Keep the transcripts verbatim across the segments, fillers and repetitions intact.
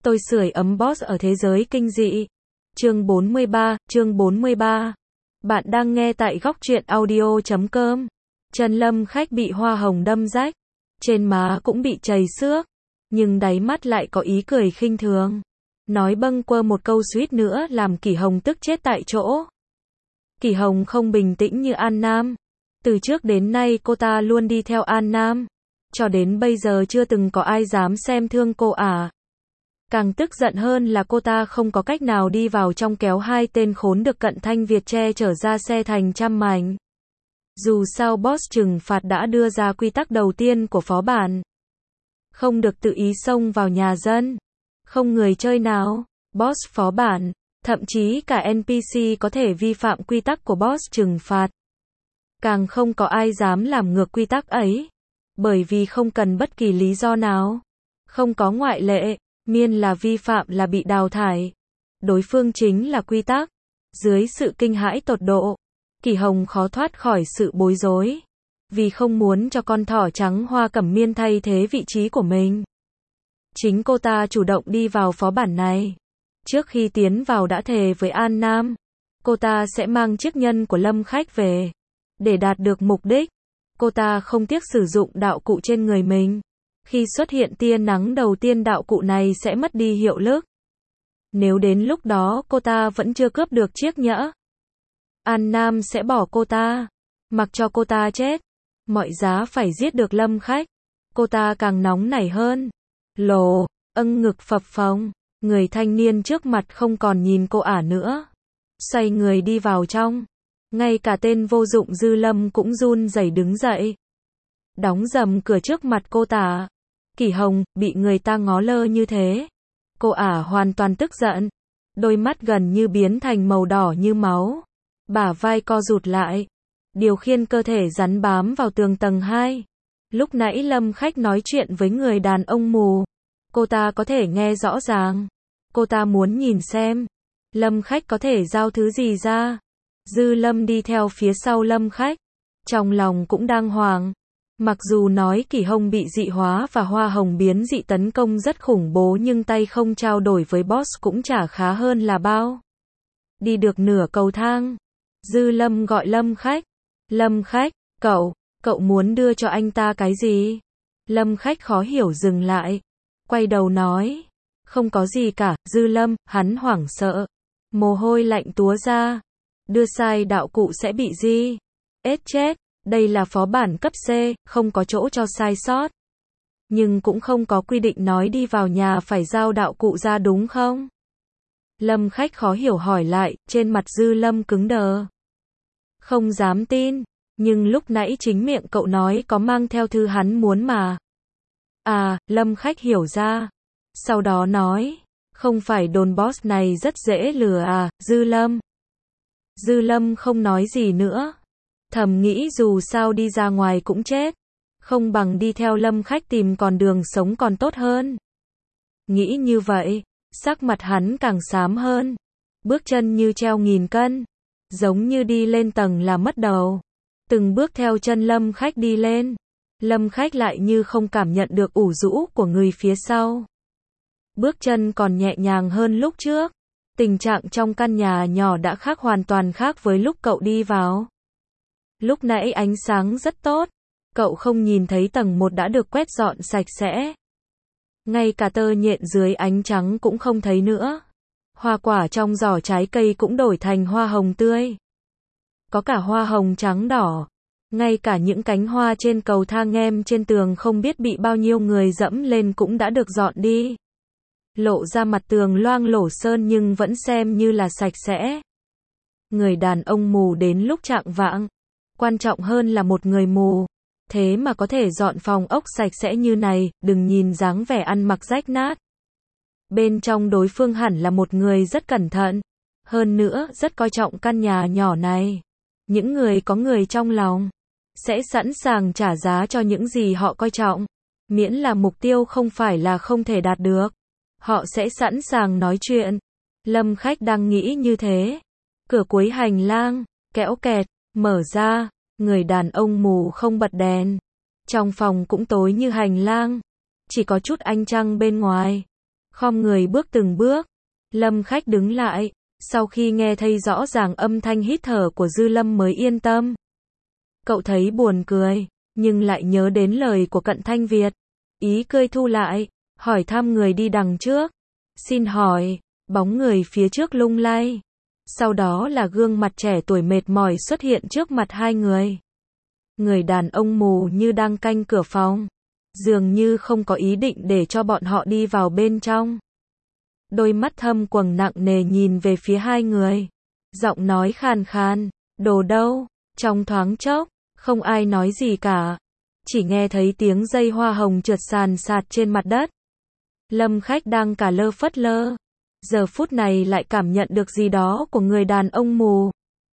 Tôi sưởi ấm boss ở thế giới kinh dị. Chương bốn mươi ba, chương bốn mươi ba. Bạn đang nghe tại góc truyện audio chấm com. Chân Lâm Khách bị hoa hồng đâm rách, trên má cũng bị chảy xước, nhưng đáy mắt lại có ý cười khinh thường. Nói bâng quơ một câu suýt nữa làm Kỷ Hồng tức chết tại chỗ. Kỷ Hồng không bình tĩnh như An Nam. Từ trước đến nay cô ta luôn đi theo An Nam. Cho đến bây giờ chưa từng có ai dám xem thương cô ả. Càng tức giận hơn là cô ta không có cách nào đi vào trong kéo hai tên khốn được Cận Thanh Việt che chở ra xe thành trăm mảnh. Dù sao boss trừng phạt đã đưa ra quy tắc đầu tiên của phó bản. Không được tự ý xông vào nhà dân. Không người chơi nào, boss phó bản, thậm chí cả en pê xê có thể vi phạm quy tắc của boss trừng phạt. Càng không có ai dám làm ngược quy tắc ấy. Bởi vì không cần bất kỳ lý do nào. Không có ngoại lệ, miên là vi phạm là bị đào thải. Đối phương chính là quy tắc. Dưới sự kinh hãi tột độ, Kỷ Hồng khó thoát khỏi sự bối rối. Vì không muốn cho con thỏ trắng Hoa Cẩm Miên thay thế vị trí của mình. Chính cô ta chủ động đi vào phó bản này. Trước khi tiến vào đã thề với An Nam, cô ta sẽ mang chiếc nhân của Lâm Khách về. Để đạt được mục đích, cô ta không tiếc sử dụng đạo cụ trên người mình. Khi xuất hiện tia nắng đầu tiên đạo cụ này sẽ mất đi hiệu lực. Nếu đến lúc đó cô ta vẫn chưa cướp được chiếc nhẫn, An Nam sẽ bỏ cô ta, mặc cho cô ta chết. Mọi giá phải giết được Lâm Khách. Cô ta càng nóng nảy hơn. Lồ, âng ngực phập phồng. Người thanh niên trước mặt không còn nhìn cô ả nữa. Xoay người đi vào trong. Ngay cả tên vô dụng Dư Lâm cũng run rẩy đứng dậy. Đóng rầm cửa trước mặt cô ta. Kỷ Hồng, bị người ta ngó lơ như thế. Cô ả hoàn toàn tức giận. Đôi mắt gần như biến thành màu đỏ như máu. Bả vai co rụt lại. Điều khiển cơ thể rắn bám vào tường tầng hai. Lúc nãy Lâm Khách nói chuyện với người đàn ông mù. Cô ta có thể nghe rõ ràng. Cô ta muốn nhìn xem Lâm Khách có thể giao thứ gì ra. Dư Lâm đi theo phía sau Lâm Khách. Trong lòng cũng đang hoảng. Mặc dù nói Kỷ Hồng bị dị hóa và hoa hồng biến dị tấn công rất khủng bố nhưng tay không trao đổi với boss cũng chả khá hơn là bao. Đi được nửa cầu thang, Dư Lâm gọi Lâm Khách. Lâm Khách, cậu, cậu muốn đưa cho anh ta cái gì? Lâm Khách khó hiểu dừng lại. Quay đầu nói, không có gì cả. Dư Lâm, hắn hoảng sợ. Mồ hôi lạnh túa ra. Đưa sai đạo cụ sẽ bị gì? Ết chết. Đây là phó bản cấp C, không có chỗ cho sai sót. Nhưng cũng không có quy định nói đi vào nhà phải giao đạo cụ ra đúng không? Lâm Khách khó hiểu hỏi lại, trên mặt Dư Lâm cứng đờ. Không dám tin, nhưng lúc nãy chính miệng cậu nói có mang theo thư hắn muốn mà. À, Lâm Khách hiểu ra. Sau đó nói, không phải đồn boss này rất dễ lừa à, Dư Lâm. Dư Lâm không nói gì nữa. Thầm nghĩ dù sao đi ra ngoài cũng chết. Không bằng đi theo Lâm Khách tìm con đường sống còn tốt hơn. Nghĩ như vậy, sắc mặt hắn càng xám hơn. Bước chân như treo nghìn cân. Giống như đi lên tầng là mất đầu. Từng bước theo chân Lâm Khách đi lên. Lâm Khách lại như không cảm nhận được ủ rũ của người phía sau. Bước chân còn nhẹ nhàng hơn lúc trước. Tình trạng trong căn nhà nhỏ đã khác hoàn toàn khác với lúc cậu đi vào. Lúc nãy ánh sáng rất tốt. Cậu không nhìn thấy tầng một đã được quét dọn sạch sẽ. Ngay cả tơ nhện dưới ánh trắng cũng không thấy nữa. Hoa quả trong giỏ trái cây cũng đổi thành hoa hồng tươi. Có cả hoa hồng trắng đỏ. Ngay cả những cánh hoa trên cầu thang em trên tường không biết bị bao nhiêu người dẫm lên cũng đã được dọn đi. Lộ ra mặt tường loang lổ sơn nhưng vẫn xem như là sạch sẽ. Người đàn ông mù đến lúc chạng vạng. Quan trọng hơn là một người mù. Thế mà có thể dọn phòng ốc sạch sẽ như này, đừng nhìn dáng vẻ ăn mặc rách nát. Bên trong đối phương hẳn là một người rất cẩn thận. Hơn nữa, rất coi trọng căn nhà nhỏ này. Những người có người trong lòng sẽ sẵn sàng trả giá cho những gì họ coi trọng. Miễn là mục tiêu không phải là không thể đạt được. Họ sẽ sẵn sàng nói chuyện. Lâm Khách đang nghĩ như thế. Cửa cuối hành lang, kẽo kẹt, mở ra. Người đàn ông mù không bật đèn. Trong phòng cũng tối như hành lang. Chỉ có chút ánh trăng bên ngoài. khom người bước từng bước. Lâm Khách đứng lại, sau khi nghe thấy rõ ràng âm thanh hít thở của Dư Lâm mới yên tâm. Cậu thấy buồn cười, nhưng lại nhớ đến lời của Cận Thanh Việt. Ý cười thu lại, hỏi thăm người đi đằng trước. Xin hỏi, bóng người phía trước lung lay. Sau đó là gương mặt trẻ tuổi mệt mỏi xuất hiện trước mặt hai người. Người đàn ông mù như đang canh cửa phòng, dường như không có ý định để cho bọn họ đi vào bên trong. Đôi mắt thâm quầng nặng nề nhìn về phía hai người. Giọng nói khàn khàn, đồ đâu? Trong thoáng chốc, không ai nói gì cả. Chỉ nghe thấy tiếng dây hoa hồng trượt sàn sạt trên mặt đất. Lâm Khách đang cả lơ phất lơ. Giờ phút này lại cảm nhận được gì đó của người đàn ông mù.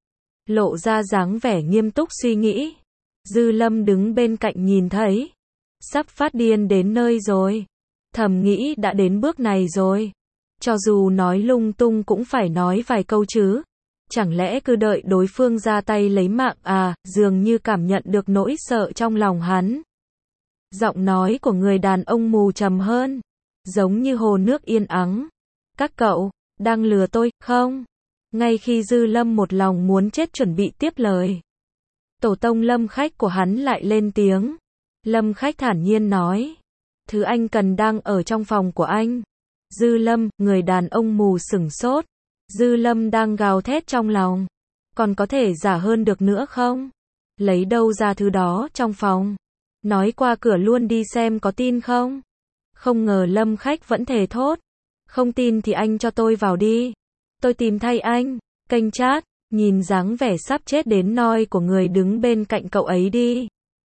Lộ ra dáng vẻ nghiêm túc suy nghĩ. Dư Lâm đứng bên cạnh nhìn thấy. Sắp phát điên đến nơi rồi. Thầm nghĩ đã đến bước này rồi. Cho dù nói lung tung cũng phải nói vài câu chứ. Chẳng lẽ cứ đợi đối phương ra tay lấy mạng à, dường như cảm nhận được nỗi sợ trong lòng hắn. Giọng nói của người đàn ông mù trầm hơn, giống như hồ nước yên ắng. Các cậu, đang lừa tôi, không? Ngay khi Dư Lâm một lòng muốn chết chuẩn bị tiếp lời. Tổ tông Lâm Khách của hắn lại lên tiếng. Lâm Khách thản nhiên nói. Thứ anh cần đang ở trong phòng của anh. Dư Lâm, người đàn ông mù sửng sốt. Dư Lâm đang gào thét trong lòng. Còn có thể giả hơn được nữa không? Lấy đâu ra thứ đó trong phòng? Nói qua cửa luôn đi xem có tin không? Không ngờ Lâm Khách vẫn thề thốt. Không tin thì anh cho tôi vào đi. Tôi tìm thay anh. Kênh chat, nhìn dáng vẻ sắp chết đến nơi của người đứng bên cạnh cậu ấy đi.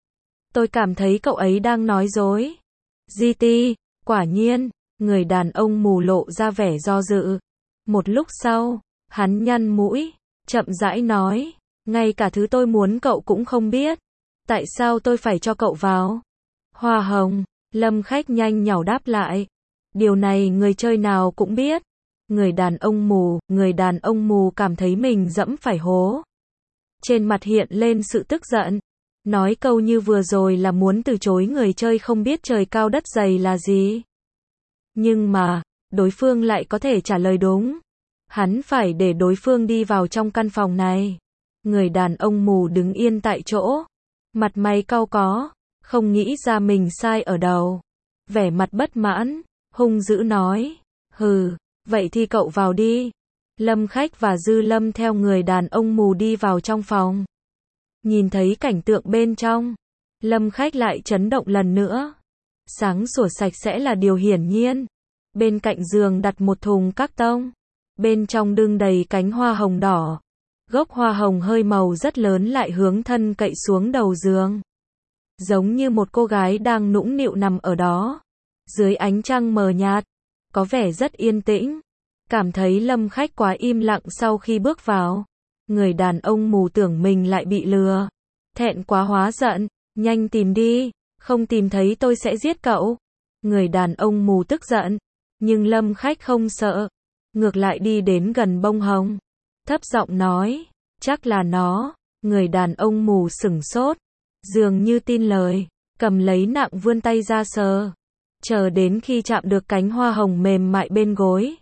Tôi cảm thấy cậu ấy đang nói dối. giê tê, quả nhiên, người đàn ông mù lộ ra vẻ do dự. Một lúc sau, hắn nhăn mũi, chậm rãi nói, ngay cả thứ tôi muốn cậu cũng không biết. Tại sao tôi phải cho cậu vào? Hoa hồng, Lâm Khách nhanh nhảu đáp lại. Điều này người chơi nào cũng biết. Người đàn ông mù, người đàn ông mù cảm thấy mình dẫm phải hố. Trên mặt hiện lên sự tức giận. Nói câu như vừa rồi là muốn từ chối người chơi không biết trời cao đất dày là gì. Nhưng mà, đối phương lại có thể trả lời đúng. Hắn phải để đối phương đi vào trong căn phòng này. Người đàn ông mù đứng yên tại chỗ. Mặt mày cau có, không nghĩ ra mình sai ở đâu. Vẻ mặt bất mãn, hung dữ nói. Hừ, vậy thì cậu vào đi. Lâm Khách và Dư Lâm theo người đàn ông mù đi vào trong phòng. Nhìn thấy cảnh tượng bên trong, Lâm Khách lại chấn động lần nữa. Sáng sủa sạch sẽ là điều hiển nhiên. Bên cạnh giường đặt một thùng các tông. Bên trong đựng đầy cánh hoa hồng đỏ. Gốc hoa hồng hơi màu rất lớn lại hướng thân cậy xuống đầu giường. Giống như một cô gái đang nũng nịu nằm ở đó. Dưới ánh trăng mờ nhạt, có vẻ rất yên tĩnh. Cảm thấy Lâm Khách quá im lặng sau khi bước vào. Người đàn ông mù tưởng mình lại bị lừa. Thẹn quá hóa giận, nhanh tìm đi, không tìm thấy tôi sẽ giết cậu. Người đàn ông mù tức giận, nhưng Lâm Khách không sợ. Ngược lại đi đến gần bông hồng. Thấp giọng nói, chắc là nó. Người đàn ông mù sửng sốt, dường như tin lời, cầm lấy nặng vươn tay ra sờ. Chờ đến khi chạm được cánh hoa hồng mềm mại bên gối.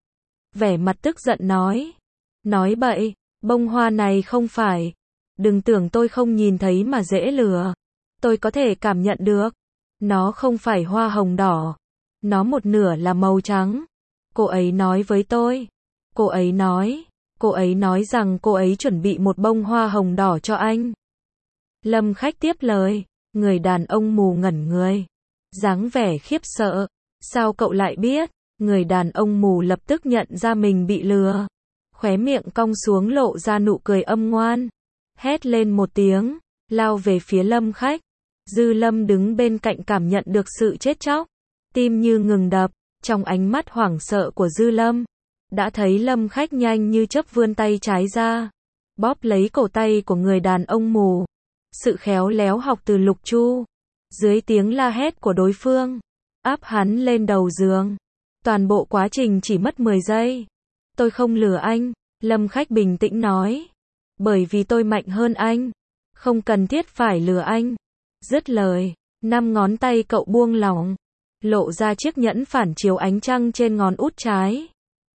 Vẻ mặt tức giận nói. Nói bậy, bông hoa này không phải. Đừng tưởng tôi không nhìn thấy mà dễ lừa. Tôi có thể cảm nhận được. Nó không phải hoa hồng đỏ. Nó một nửa là màu trắng. Cô ấy nói với tôi. Cô ấy nói. Cô ấy nói rằng cô ấy chuẩn bị một bông hoa hồng đỏ cho anh. Lâm Khách tiếp lời. Người đàn ông mù ngẩn người. Dáng vẻ khiếp sợ. Sao cậu lại biết? Người đàn ông mù lập tức nhận ra mình bị lừa. Khóe miệng cong xuống lộ ra nụ cười âm ngoan. Hét lên một tiếng, lao về phía Lâm Khách. Dư Lâm đứng bên cạnh cảm nhận được sự chết chóc. Tim như ngừng đập, trong ánh mắt hoảng sợ của Dư Lâm. Đã thấy Lâm Khách nhanh như chớp vươn tay trái ra. Bóp lấy cổ tay của người đàn ông mù. Sự khéo léo học từ Lục Chu. Dưới tiếng la hét của đối phương, áp hắn lên đầu giường. Toàn bộ quá trình chỉ mất mười giây. Tôi không lừa anh, Lâm Khách bình tĩnh nói. Bởi vì tôi mạnh hơn anh. Không cần thiết phải lừa anh. Dứt lời, năm ngón tay cậu buông lỏng. lộ ra chiếc nhẫn phản chiếu ánh trăng trên ngón út trái.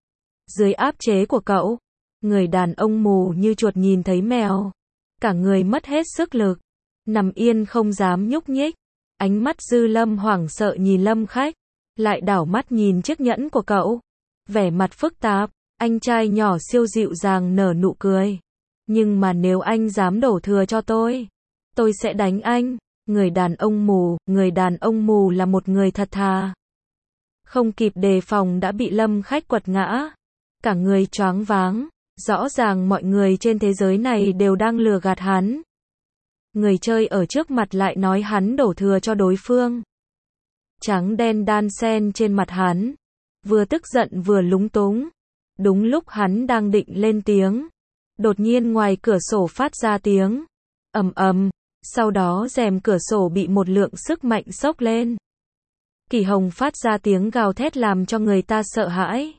Dưới áp chế của cậu, người đàn ông mù như chuột nhìn thấy mèo, cả người mất hết sức lực, nằm yên không dám nhúc nhích. Ánh mắt Dư Lâm hoảng sợ nhìn Lâm Khách, lại đảo mắt nhìn chiếc nhẫn của cậu, vẻ mặt phức tạp. Anh trai nhỏ siêu dịu dàng nở nụ cười. Nhưng mà nếu anh dám đổ thừa cho tôi, tôi sẽ đánh anh. Người đàn ông mù, người đàn ông mù là một người thật thà. Không kịp đề phòng đã bị Lâm Khách quật ngã. Cả người choáng váng, rõ ràng mọi người trên thế giới này đều đang lừa gạt hắn. Người chơi ở trước mặt lại nói hắn đổ thừa cho đối phương. Trắng đen đan xen trên mặt hắn, vừa tức giận vừa lúng túng. Đúng lúc hắn đang định lên tiếng, đột nhiên ngoài cửa sổ phát ra tiếng ầm ầm, sau đó rèm cửa sổ bị một lượng sức mạnh xốc lên. Kỷ Hồng phát ra tiếng gào thét làm cho người ta sợ hãi.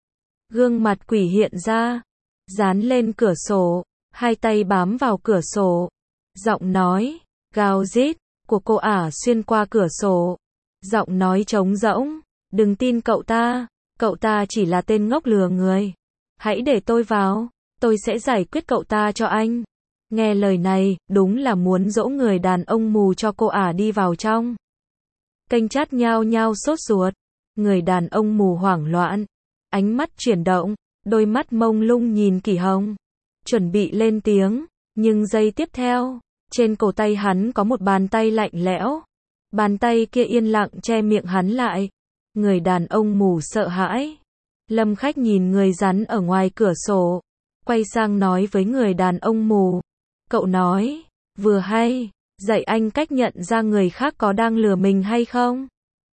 Gương mặt quỷ hiện ra, dán lên cửa sổ, hai tay bám vào cửa sổ. Giọng nói, gào rít, của cô ả xuyên qua cửa sổ. Giọng nói trống rỗng, đừng tin cậu ta, cậu ta chỉ là tên ngốc lừa người. Hãy để tôi vào, tôi sẽ giải quyết cậu ta cho anh. Nghe lời này, đúng là muốn dỗ người đàn ông mù cho cô ả đi vào trong. Kênh chat nhao nhao sốt ruột, người đàn ông mù hoảng loạn, ánh mắt chuyển động, đôi mắt mông lung nhìn Kỷ Hồng, chuẩn bị lên tiếng, nhưng giây tiếp theo, trên cổ tay hắn có một bàn tay lạnh lẽo, bàn tay kia yên lặng che miệng hắn lại. Người đàn ông mù sợ hãi. Lâm Khách nhìn người rắn ở ngoài cửa sổ, quay sang nói với người đàn ông mù, cậu nói, vừa hay, dạy anh cách nhận ra người khác có đang lừa mình hay không.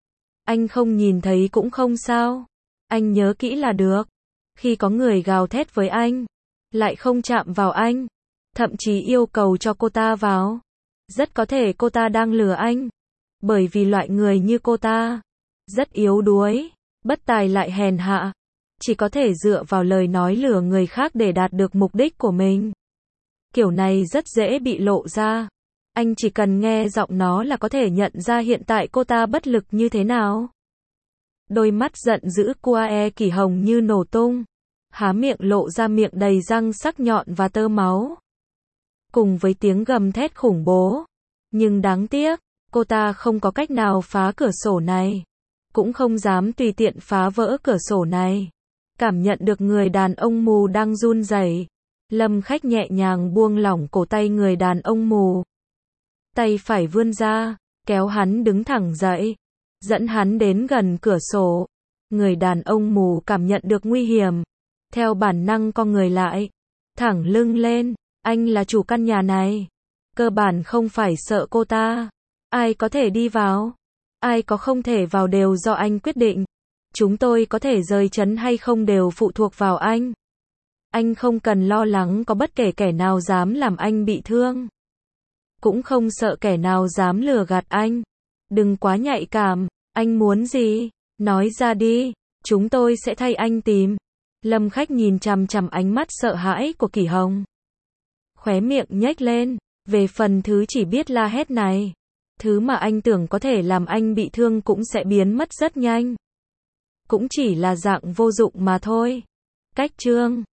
Anh không nhìn thấy cũng không sao, anh nhớ kỹ là được. Khi có người gào thét với anh, lại không chạm vào anh, thậm chí yêu cầu cho cô ta vào, rất có thể cô ta đang lừa anh. Bởi vì loại người như cô ta rất yếu đuối, bất tài lại hèn hạ, chỉ có thể dựa vào lời nói lừa người khác để đạt được mục đích của mình. Kiểu này rất dễ bị lộ ra. Anh chỉ cần nghe giọng nó là có thể nhận ra hiện tại cô ta bất lực như thế nào. Đôi mắt giận dữ của e Kỷ Hồng như nổ tung, há miệng lộ ra miệng đầy răng sắc nhọn và tơ máu. Cùng với tiếng gầm thét khủng bố. Nhưng đáng tiếc, cô ta không có cách nào phá cửa sổ này, cũng không dám tùy tiện phá vỡ cửa sổ này. Cảm nhận được người đàn ông mù đang run rẩy, Lâm Khách nhẹ nhàng buông lỏng cổ tay người đàn ông mù. Tay phải vươn ra, kéo hắn đứng thẳng dậy, dẫn hắn đến gần cửa sổ. Người đàn ông mù cảm nhận được nguy hiểm, theo bản năng co người lại, thẳng lưng lên. Anh là chủ căn nhà này, cơ bản không phải sợ cô ta. Ai có thể đi vào, ai có không thể vào đều do anh quyết định. Chúng tôi có thể rời trấn hay không đều phụ thuộc vào anh. Anh không cần lo lắng có bất kể kẻ nào dám làm anh bị thương. Cũng không sợ kẻ nào dám lừa gạt anh. Đừng quá nhạy cảm, anh muốn gì? Nói ra đi, chúng tôi sẽ thay anh tìm. Lâm Khách nhìn chằm chằm ánh mắt sợ hãi của Kỷ Hồng, khóe miệng nhếch lên. Về phần thứ chỉ biết la hét này, thứ mà anh tưởng có thể làm anh bị thương cũng sẽ biến mất rất nhanh. Cũng chỉ là dạng vô dụng mà thôi. Cách chương